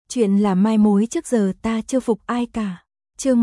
Chuyện là mai mối trước giờ ta chưa phục ai cả. Chương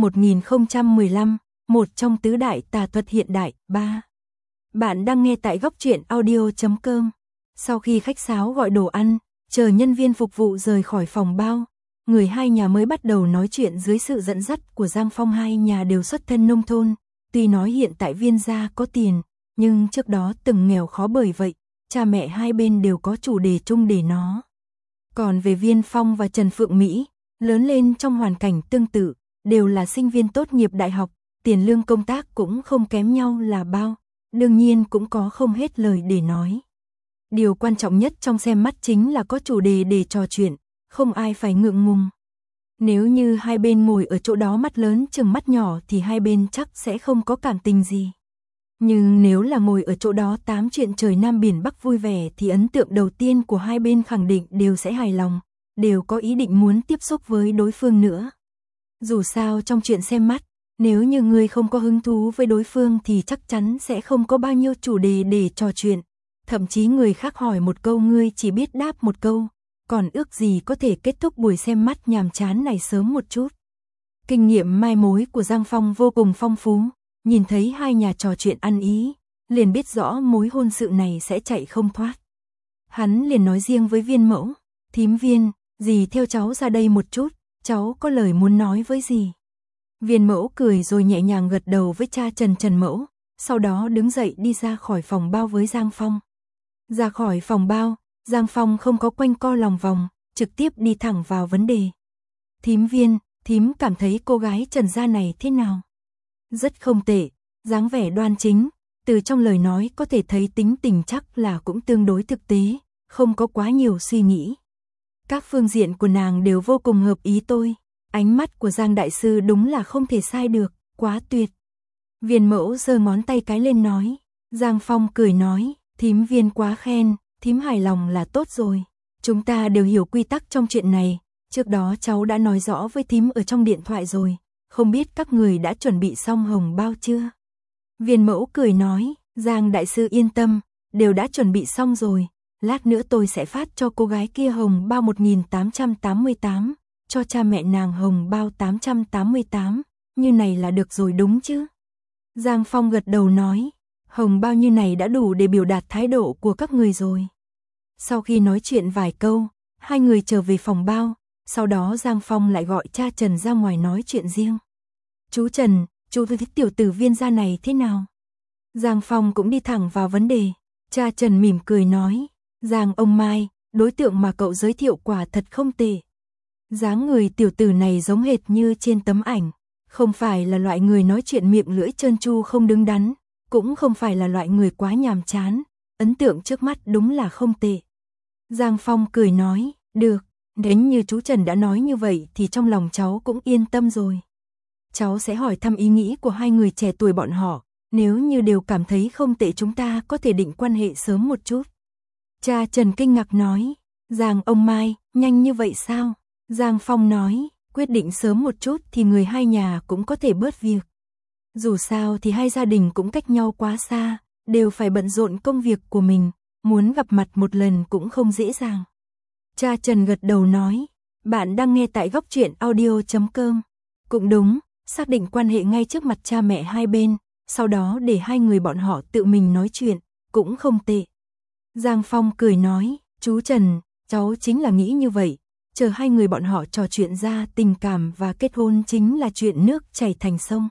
1015, một trong tứ đại tà thuật hiện đại, 3. Bạn đang nghe tại góc truyện audio.com. Sau khi khách sáo gọi đồ ăn, chờ nhân viên phục vụ rời khỏi phòng bao, người hai nhà mới bắt đầu nói chuyện dưới sự dẫn dắt của Giang Phong. Hai nhà đều xuất thân nông thôn, tuy nói hiện tại Viên gia có tiền, nhưng trước đó từng nghèo khó, bởi vậy cha mẹ hai bên đều có chủ đề chung để nó. Còn về Viên Phong và Trần Phượng Mỹ, lớn lên trong hoàn cảnh tương tự, đều là sinh viên tốt nghiệp đại học, tiền lương công tác cũng không kém nhau là bao, đương nhiên cũng có không hết lời để nói. Điều quan trọng nhất trong xem mắt chính là có chủ đề để trò chuyện, không ai phải ngượng ngùng. Nếu như hai bên ngồi ở chỗ đó mắt lớn chừng mắt nhỏ thì hai bên chắc sẽ không có cảm tình gì. Nhưng nếu là ngồi ở chỗ đó tám chuyện trời Nam Biển Bắc vui vẻ thì ấn tượng đầu tiên của hai bên khẳng định đều sẽ hài lòng, đều có ý định muốn tiếp xúc với đối phương nữa. Dù sao trong chuyện xem mắt, nếu như người không có hứng thú với đối phương thì chắc chắn sẽ không có bao nhiêu chủ đề để trò chuyện. Thậm chí người khác hỏi một câu ngươi chỉ biết đáp một câu, còn ước gì có thể kết thúc buổi xem mắt nhàm chán này sớm một chút. Kinh nghiệm mai mối của Giang Phong vô cùng phong phú, nhìn thấy hai nhà trò chuyện ăn ý, liền biết rõ mối hôn sự này sẽ chạy không thoát. Hắn liền nói riêng với Viên mẫu, thím Viên, dì theo cháu ra đây một chút, cháu có lời muốn nói với dì. Viên mẫu cười rồi nhẹ nhàng gật đầu với cha Trần mẫu, sau đó đứng dậy đi ra khỏi phòng bao với Giang Phong. Ra khỏi phòng bao, Giang Phong không có quanh co lòng vòng, trực tiếp đi thẳng vào vấn đề. Thím Viên, thím cảm thấy cô gái Trần gia này thế nào? Rất không tệ, dáng vẻ đoan chính, từ trong lời nói có thể thấy tính tình chắc là cũng tương đối thực tế, không có quá nhiều suy nghĩ. Các phương diện của nàng đều vô cùng hợp ý tôi, ánh mắt của Giang đại sư đúng là không thể sai được, quá tuyệt. Viên mẫu giơ ngón tay cái lên nói, Giang Phong cười nói, thím Viên quá khen, thím hài lòng là tốt rồi. Chúng ta đều hiểu quy tắc trong chuyện này, trước đó cháu đã nói rõ với thím ở trong điện thoại rồi, không biết các người đã chuẩn bị xong hồng bao chưa? Viên mẫu cười nói, Giang đại sư yên tâm, đều đã chuẩn bị xong rồi, lát nữa tôi sẽ phát cho cô gái kia hồng bao 1888, cho cha mẹ nàng hồng bao 888, như này là được rồi đúng chứ? Giang Phong gật đầu nói, hồng bao như này đã đủ để biểu đạt thái độ của các người rồi. Sau khi nói chuyện vài câu, hai người trở về phòng bao, sau đó Giang Phong lại gọi cha Trần ra ngoài nói chuyện riêng. Chú Trần, chú thích tiểu tử Viên gia này thế nào? Giang Phong cũng đi thẳng vào vấn đề. Cha Trần mỉm cười nói, Giang ông Mai, đối tượng mà cậu giới thiệu quả thật không tệ. Dáng người tiểu tử này giống hệt như trên tấm ảnh, không phải là loại người nói chuyện miệng lưỡi trơn tru không đứng đắn, cũng không phải là loại người quá nhàm chán, ấn tượng trước mắt đúng là không tệ. Giang Phong cười nói, được, nếu như chú Trần đã nói như vậy thì trong lòng cháu cũng yên tâm rồi. Cháu sẽ hỏi thăm ý nghĩ của hai người trẻ tuổi bọn họ, nếu như đều cảm thấy không tệ chúng ta có thể định quan hệ sớm một chút. Cha Trần kinh ngạc nói, Giang ông Mai, nhanh như vậy sao? Giang Phong nói, quyết định sớm một chút thì người hai nhà cũng có thể bớt việc. Dù sao thì hai gia đình cũng cách nhau quá xa, đều phải bận rộn công việc của mình, muốn gặp mặt một lần cũng không dễ dàng. Cha Trần gật đầu nói, bạn đang nghe tại góc truyện audio.com. Cũng đúng, xác định quan hệ ngay trước mặt cha mẹ hai bên, sau đó để hai người bọn họ tự mình nói chuyện, cũng không tệ. Giang Phong cười nói, chú Trần, cháu chính là nghĩ như vậy, chờ hai người bọn họ trò chuyện ra tình cảm và kết hôn chính là chuyện nước chảy thành sông.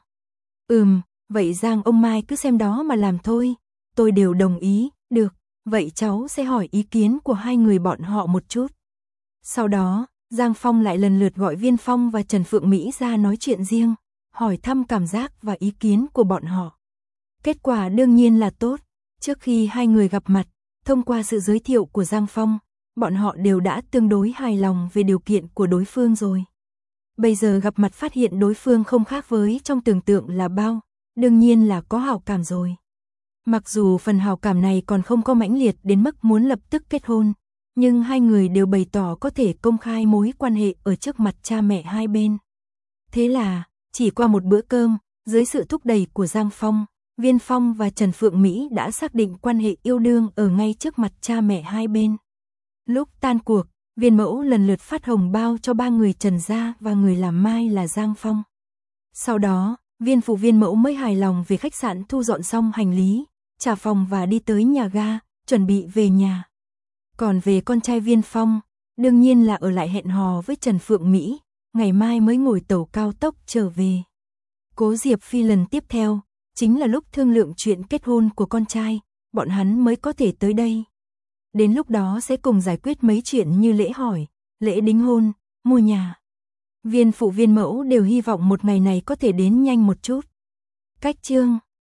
Vậy Giang ông Mai cứ xem đó mà làm thôi, tôi đều đồng ý, được, vậy cháu sẽ hỏi ý kiến của hai người bọn họ một chút. Sau đó, Giang Phong lại lần lượt gọi Viên Phong và Trần Phượng Mỹ ra nói chuyện riêng, hỏi thăm cảm giác và ý kiến của bọn họ. Kết quả đương nhiên là tốt, trước khi hai người gặp mặt, thông qua sự giới thiệu của Giang Phong, bọn họ đều đã tương đối hài lòng về điều kiện của đối phương rồi. Bây giờ gặp mặt phát hiện đối phương không khác với trong tưởng tượng là bao, đương nhiên là có hảo cảm rồi. Mặc dù phần hảo cảm này còn không có mãnh liệt đến mức muốn lập tức kết hôn, nhưng hai người đều bày tỏ có thể công khai mối quan hệ ở trước mặt cha mẹ hai bên. Thế là, chỉ qua một bữa cơm, dưới sự thúc đẩy của Giang Phong, Viên Phong và Trần Phượng Mỹ đã xác định quan hệ yêu đương ở ngay trước mặt cha mẹ hai bên. Lúc tan cuộc, Viên mẫu lần lượt phát hồng bao cho ba người Trần gia và người làm mai là Giang Phong. Sau đó, viên phụ viên mẫu mới hài lòng về khách sạn thu dọn xong hành lý, trả phòng và đi tới nhà ga, chuẩn bị về nhà. Còn về con trai Viên Phong, đương nhiên là ở lại hẹn hò với Trần Phượng Mỹ, ngày mai mới ngồi tàu cao tốc trở về. Cố Diệp Phi lần tiếp theo, chính là lúc thương lượng chuyện kết hôn của con trai, bọn hắn mới có thể tới đây. Đến lúc đó sẽ cùng giải quyết mấy chuyện như lễ hỏi, lễ đính hôn, mua nhà. Viên phụ viên mẫu đều hy vọng một ngày này có thể đến nhanh một chút. Cách chương